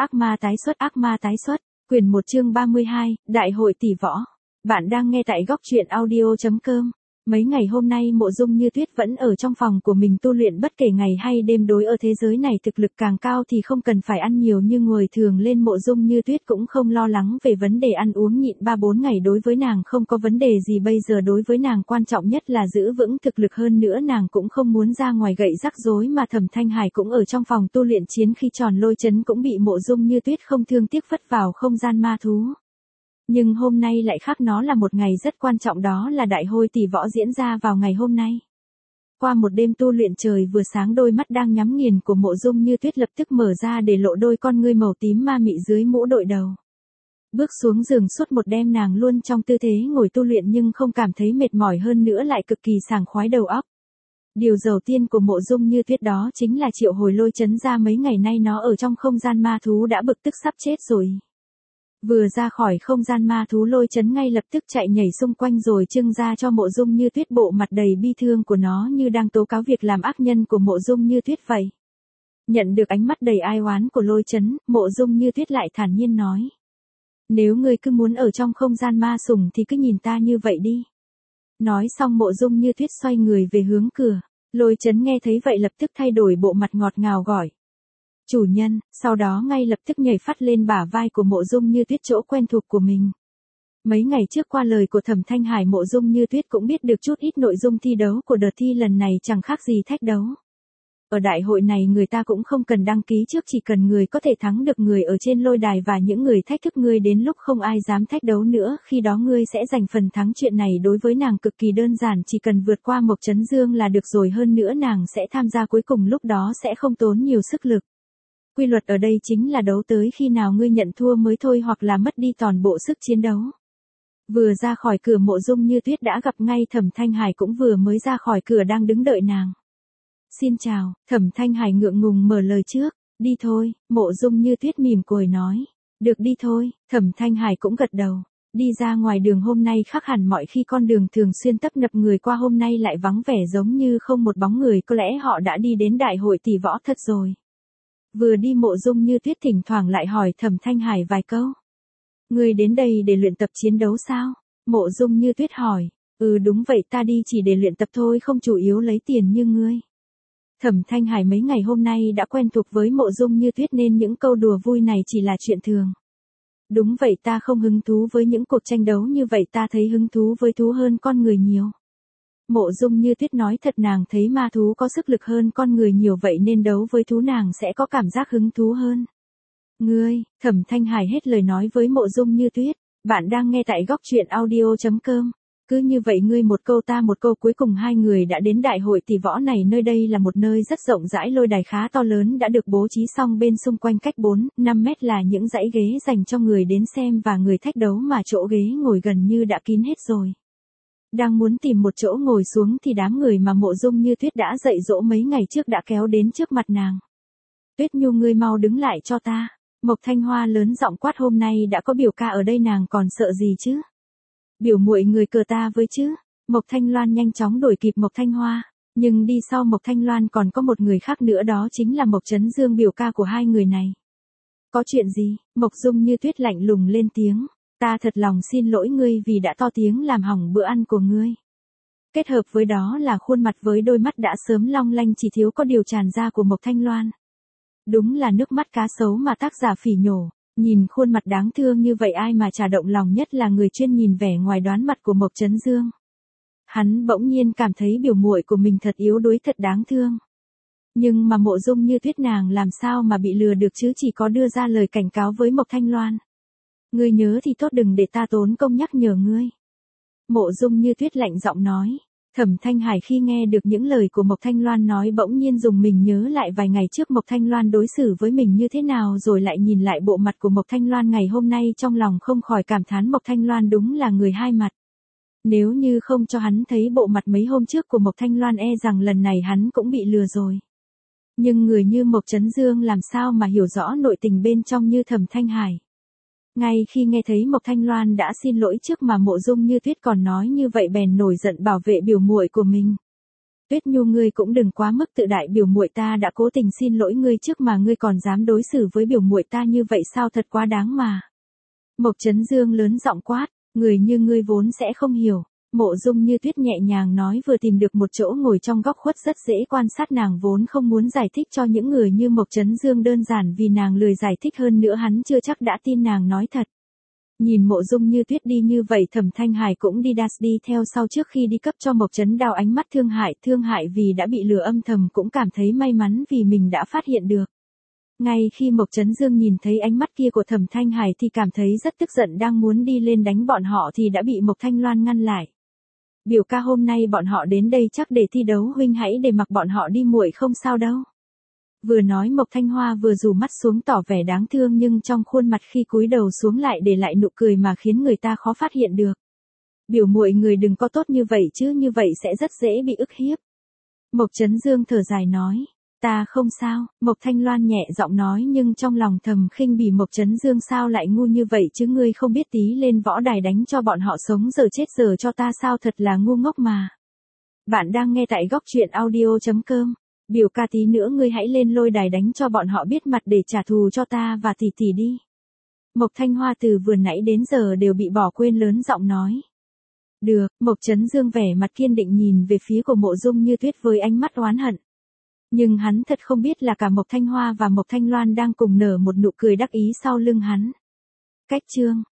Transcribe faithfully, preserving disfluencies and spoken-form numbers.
Ác ma tái xuất, ác ma tái xuất, quyển một chương ba mươi hai, Đại hội tỷ võ. Bạn đang nghe tại góc truyện audio chấm com. Mấy ngày hôm nay Mộ Dung Như Tuyết vẫn ở trong phòng của mình tu luyện bất kể ngày hay đêm, đối ở thế giới này thực lực càng cao thì không cần phải ăn nhiều như người thường lên. Mộ Dung Như Tuyết cũng không lo lắng về vấn đề ăn uống, nhịn ba bốn ngày đối với nàng không có vấn đề gì. Bây giờ đối với nàng quan trọng nhất là giữ vững thực lực, hơn nữa nàng cũng không muốn ra ngoài gậy rắc rối. Mà Thẩm Thanh Hải cũng ở trong phòng tu luyện chiến khi tròn lôi chấn cũng bị Mộ Dung Như Tuyết không thương tiếc vứt vào không gian ma thú. Nhưng hôm nay lại khác, nó là một ngày rất quan trọng, đó là đại hội tỷ võ diễn ra vào ngày hôm nay. Qua một đêm tu luyện trời vừa sáng, đôi mắt đang nhắm nghiền của Mộ Dung Như Tuyết lập tức mở ra để lộ đôi con ngươi màu tím ma mị dưới mũ đội đầu. Bước xuống giường, suốt một đêm nàng luôn trong tư thế ngồi tu luyện nhưng không cảm thấy mệt mỏi, hơn nữa lại cực kỳ sảng khoái đầu óc. Điều đầu tiên của Mộ Dung Như Tuyết đó chính là triệu hồi lôi chấn ra. Mấy ngày nay nó ở trong không gian ma thú đã bực tức sắp chết rồi. Vừa ra khỏi không gian ma thú, lôi chấn ngay lập tức chạy nhảy xung quanh rồi trưng ra cho Mộ Dung Như Tuyết bộ mặt đầy bi thương của nó, như đang tố cáo việc làm ác nhân của Mộ Dung Như Tuyết vậy. Nhận được ánh mắt đầy ai oán của lôi chấn, Mộ Dung Như Tuyết lại thản nhiên nói: nếu ngươi cứ muốn ở trong không gian ma sủng thì cứ nhìn ta như vậy đi. Nói xong Mộ Dung Như Tuyết xoay người về hướng cửa. Lôi chấn nghe thấy vậy lập tức thay đổi bộ mặt ngọt ngào gọi: chủ nhân, sau đó ngay lập tức nhảy phát lên bả vai của Mộ Dung Như Tuyết, chỗ quen thuộc của mình. Mấy ngày trước qua lời của Thẩm Thanh Hải, Mộ Dung Như Tuyết cũng biết được chút ít nội dung thi đấu của đợt thi lần này, chẳng khác gì thách đấu. Ở đại hội này người ta cũng không cần đăng ký trước, chỉ cần người có thể thắng được người ở trên lôi đài và những người thách thức ngươi, đến lúc không ai dám thách đấu nữa, khi đó ngươi sẽ giành phần thắng. Chuyện này đối với nàng cực kỳ đơn giản, chỉ cần vượt qua Mộc Chấn Dương là được rồi, hơn nữa nàng sẽ tham gia cuối cùng, lúc đó sẽ không tốn nhiều sức lực. Quy luật ở đây chính là đấu tới khi nào ngươi nhận thua mới thôi, hoặc là mất đi toàn bộ sức chiến đấu. Vừa ra khỏi cửa, Mộ Dung Như Tuyết đã gặp ngay Thẩm Thanh Hải, cũng vừa mới ra khỏi cửa đang đứng đợi nàng. Xin chào. Thẩm Thanh Hải ngượng ngùng mở lời trước. Đi thôi. Mộ Dung Như Tuyết mỉm cười nói. Được, đi thôi. Thẩm Thanh Hải cũng gật đầu. Đi ra ngoài đường hôm nay khác hẳn mọi khi, con đường thường xuyên tấp nập người qua, hôm nay lại vắng vẻ giống như không một bóng người, có lẽ họ đã đi đến đại hội tỷ võ thật rồi. Vừa đi, Mộ Dung Như Tuyết thỉnh thoảng lại hỏi Thẩm Thanh Hải vài câu. Ngươi đến đây để luyện tập chiến đấu sao? Mộ Dung Như Tuyết hỏi. Ừ đúng vậy, ta đi chỉ để luyện tập thôi, không chủ yếu lấy tiền như ngươi. Thẩm Thanh Hải mấy ngày hôm nay đã quen thuộc với Mộ Dung Như Tuyết nên những câu đùa vui này chỉ là chuyện thường. Đúng vậy, ta không hứng thú với những cuộc tranh đấu như vậy, ta thấy hứng thú với thú hơn con người nhiều. Mộ Dung Như Tuyết nói thật, nàng thấy ma thú có sức lực hơn con người nhiều, vậy nên đấu với thú nàng sẽ có cảm giác hứng thú hơn. Ngươi, Thẩm Thanh Hải hết lời nói với Mộ Dung Như Tuyết. Bạn đang nghe tại góc truyện audio chấm com. Cứ như vậy ngươi một câu ta một câu, cuối cùng hai người đã đến đại hội tỷ võ này. Nơi đây là một nơi rất rộng rãi, lôi đài khá to lớn đã được bố trí xong, bên xung quanh cách bốn năm mét là những dãy ghế dành cho người đến xem và người thách đấu, mà chỗ ghế ngồi gần như đã kín hết rồi. Đang muốn tìm một chỗ ngồi xuống thì đám người mà Mộ Dung Như Tuyết đã dạy dỗ mấy ngày trước đã kéo đến trước mặt nàng. Tuyết Nhu, ngươi mau đứng lại cho ta. Mộc Thanh Hoa lớn giọng quát, hôm nay đã có biểu ca ở đây nàng còn sợ gì chứ? Biểu muội người cờ ta với chứ? Mộc Thanh Loan nhanh chóng đuổi kịp Mộc Thanh Hoa, nhưng đi sau Mộc Thanh Loan còn có một người khác nữa, đó chính là Mộc Chấn Dương, biểu ca của hai người này. Có chuyện gì? Mộc Dung Như Tuyết lạnh lùng lên tiếng. Ta thật lòng xin lỗi ngươi vì đã to tiếng làm hỏng bữa ăn của ngươi. Kết hợp với đó là khuôn mặt với đôi mắt đã sớm long lanh, chỉ thiếu có điều tràn ra của Mộc Thanh Loan. Đúng là nước mắt cá sấu mà tác giả phỉ nhổ. Nhìn khuôn mặt đáng thương như vậy, ai mà chả động lòng, nhất là người chuyên nhìn vẻ ngoài đoán mặt của Mộc Chấn Dương. Hắn bỗng nhiên cảm thấy biểu muội của mình thật yếu đuối, thật đáng thương. Nhưng mà Mộ Dung Như Tuyết nàng làm sao mà bị lừa được chứ, chỉ có đưa ra lời cảnh cáo với Mộc Thanh Loan. Ngươi nhớ thì tốt, đừng để ta tốn công nhắc nhở ngươi. Mộ Dung Như Tuyết lạnh giọng nói. Thẩm Thanh Hải khi nghe được những lời của Mộc Thanh Loan nói bỗng nhiên dùng mình nhớ lại vài ngày trước Mộc Thanh Loan đối xử với mình như thế nào, rồi lại nhìn lại bộ mặt của Mộc Thanh Loan ngày hôm nay, trong lòng không khỏi cảm thán Mộc Thanh Loan đúng là người hai mặt. Nếu như không cho hắn thấy bộ mặt mấy hôm trước của Mộc Thanh Loan, e rằng lần này hắn cũng bị lừa rồi. Nhưng người như Mộc Chấn Dương làm sao mà hiểu rõ nội tình bên trong như Thẩm Thanh Hải. Ngay khi nghe thấy Mộc Thanh Loan đã xin lỗi trước mà Mộ Dung Như Tuyết còn nói như vậy, bèn nổi giận bảo vệ biểu muội của mình. Tuyết Nhu ngươi cũng đừng quá mức tự đại, biểu muội ta đã cố tình xin lỗi ngươi trước mà ngươi còn dám đối xử với biểu muội ta như vậy sao, thật quá đáng mà. Mộc Chấn Dương lớn giọng quát, người như ngươi vốn sẽ không hiểu. Mộ Dung Như Tuyết nhẹ nhàng nói, vừa tìm được một chỗ ngồi trong góc khuất rất dễ quan sát, nàng vốn không muốn giải thích cho những người như Mộc Chấn Dương, đơn giản vì nàng lười giải thích, hơn nữa hắn chưa chắc đã tin nàng nói thật. Nhìn Mộ Dung Như Tuyết đi như vậy, Thẩm Thanh Hải cũng đi đas đi theo sau, trước khi đi cấp cho Mộc Chấn Đào ánh mắt thương hại, thương hại vì đã bị lừa, âm thầm cũng cảm thấy may mắn vì mình đã phát hiện được. Ngay khi Mộc Chấn Dương nhìn thấy ánh mắt kia của Thẩm Thanh Hải thì cảm thấy rất tức giận, đang muốn đi lên đánh bọn họ thì đã bị Mộc Thanh Loan ngăn lại. Biểu ca, hôm nay bọn họ đến đây chắc để thi đấu, huynh hãy để mặc bọn họ đi, muội không sao đâu. Vừa nói Mộc Thanh Hoa vừa rủ mắt xuống tỏ vẻ đáng thương, nhưng trong khuôn mặt khi cúi đầu xuống lại để lại nụ cười mà khiến người ta khó phát hiện được. Biểu muội người đừng có tốt như vậy chứ, như vậy sẽ rất dễ bị ức hiếp. Mộc Chấn Dương thở dài nói, ta không sao. Mộc Thanh Loan nhẹ giọng nói, nhưng trong lòng thầm khinh bỉ Mộc Chấn Dương sao lại ngu như vậy chứ, ngươi không biết tí lên võ đài đánh cho bọn họ sống giờ chết giờ cho ta sao, thật là ngu ngốc mà. Bạn đang nghe tại góc truyện audio chấm com. Biểu ca, tí nữa ngươi hãy lên lôi đài đánh cho bọn họ biết mặt để trả thù cho ta và tỷ tỷ đi. Mộc Thanh Hoa từ vừa nãy đến giờ đều bị bỏ quên, lớn giọng nói. Được. Mộc Chấn Dương vẻ mặt kiên định nhìn về phía của Mộ Dung Như Tuyết với ánh mắt oán hận. Nhưng hắn thật không biết là cả Mộc Thanh Hoa và Mộc Thanh Loan đang cùng nở một nụ cười đắc ý sau lưng hắn. Cách chương